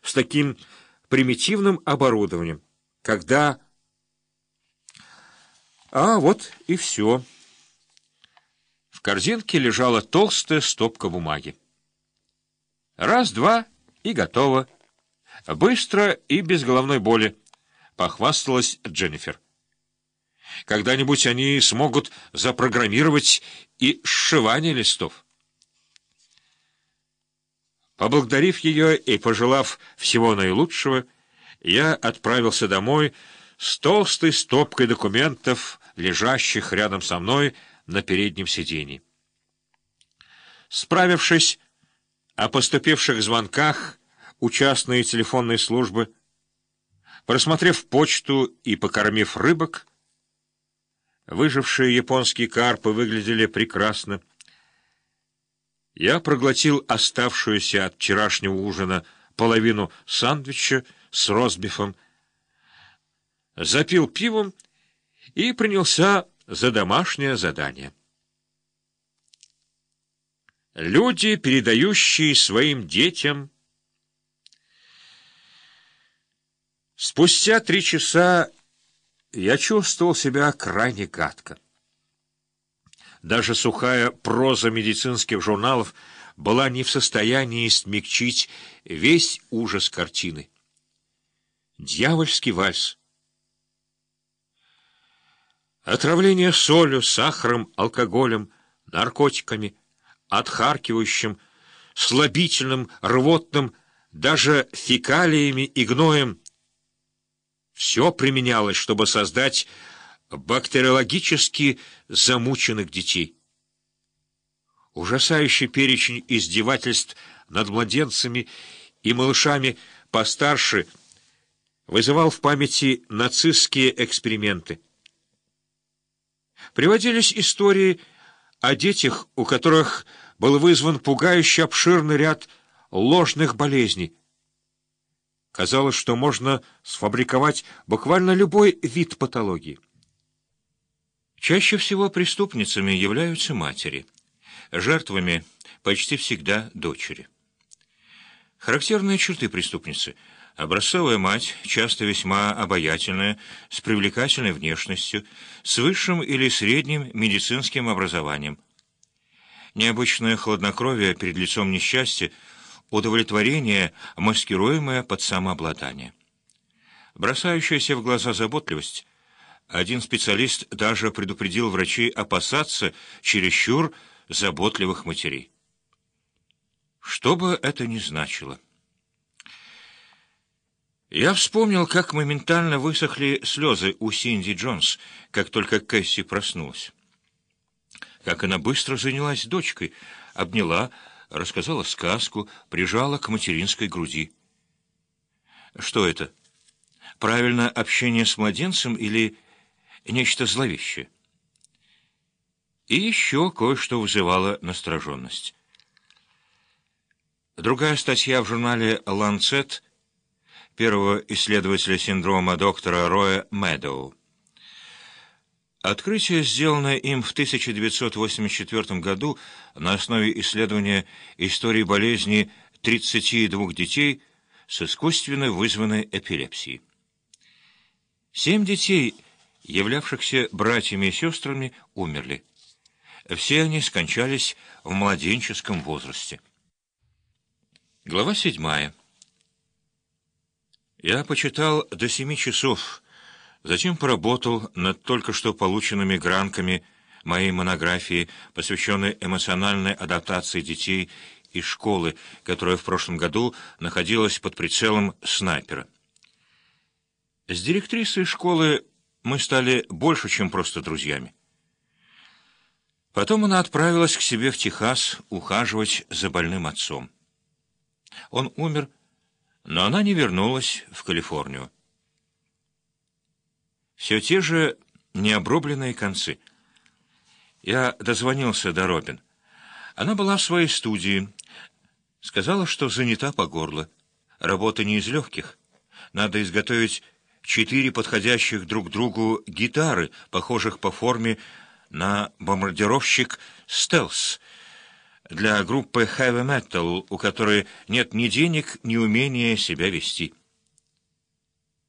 с таким примитивным оборудованием, когда... А вот и все. В корзинке лежала толстая стопка бумаги. Раз, два — и готово. Быстро и без головной боли, — похвасталась Дженнифер. Когда-нибудь они смогут запрограммировать и сшивание листов. Поблагодарив ее и пожелав всего наилучшего, я отправился домой с толстой стопкой документов, лежащих рядом со мной на переднем сиденье. Справившись о поступивших звонках у частной телефонной службы, просмотрев почту и покормив рыбок, выжившие японские карпы выглядели прекрасно. Я проглотил оставшуюся от вчерашнего ужина половину сандвича с ростбифом, запил пивом и принялся за домашнее задание. Люди, передающие своим детям. Спустя 3 часа я чувствовал себя крайне гадко. Даже сухая проза медицинских журналов была не в состоянии смягчить весь ужас картины. Дьявольский вальс. Отравление солью, сахаром, алкоголем, наркотиками, отхаркивающим, слабительным, рвотным, даже фекалиями и гноем. Все применялось, чтобы создать бактериологически замученных детей. Ужасающий перечень издевательств над младенцами и малышами постарше вызывал в памяти нацистские эксперименты. Приводились истории о детях, у которых был вызван пугающе обширный ряд ложных болезней. Казалось, что можно сфабриковать буквально любой вид патологии. Чаще всего преступницами являются матери, жертвами почти всегда дочери. Характерные черты преступницы: образцовая мать, часто весьма обаятельная, с привлекательной внешностью, с высшим или средним медицинским образованием. Необычное хладнокровие перед лицом несчастья, удовлетворение, маскируемое под самообладание. Бросающаяся в глаза заботливость. Один специалист даже предупредил врачей опасаться чересчур заботливых матерей. Что бы это ни значило. Я вспомнил, как моментально высохли слезы у Синди Джонс, как только Кэсси проснулась. Как она быстро занялась дочкой, обняла, рассказала сказку, прижала к материнской груди. Что это? Правильное общение с младенцем или нечто зловещее? И еще кое-что вызывало настороженность. Другая статья в журнале «Ланцет» первого исследователя синдрома доктора Роя Мэдоу. Открытие, сделанное им в 1984 году на основе исследования истории болезни 32 детей с искусственно вызванной эпилепсией. 7 детей, являвшихся братьями и сестрами, умерли. Все они скончались в младенческом возрасте. Глава 7. Я почитал до 7 часов, затем поработал над только что полученными гранками моей монографии, посвященной эмоциональной адаптации детей из школы, которая в прошлом году находилась под прицелом снайпера. С директрисой школы мы стали больше, чем просто друзьями. Потом она отправилась к себе в Техас ухаживать за больным отцом. Он умер, но она не вернулась в Калифорнию. Все те же необрубленные концы. Я дозвонился до Робин. Она была в своей студии. Сказала, что занята по горло. Работа не из легких. Надо изготовить 4 подходящих друг другу гитары, похожих по форме на бомбардировщик «Стелс». для группы heavy metal, у которой нет ни денег, ни умения себя вести.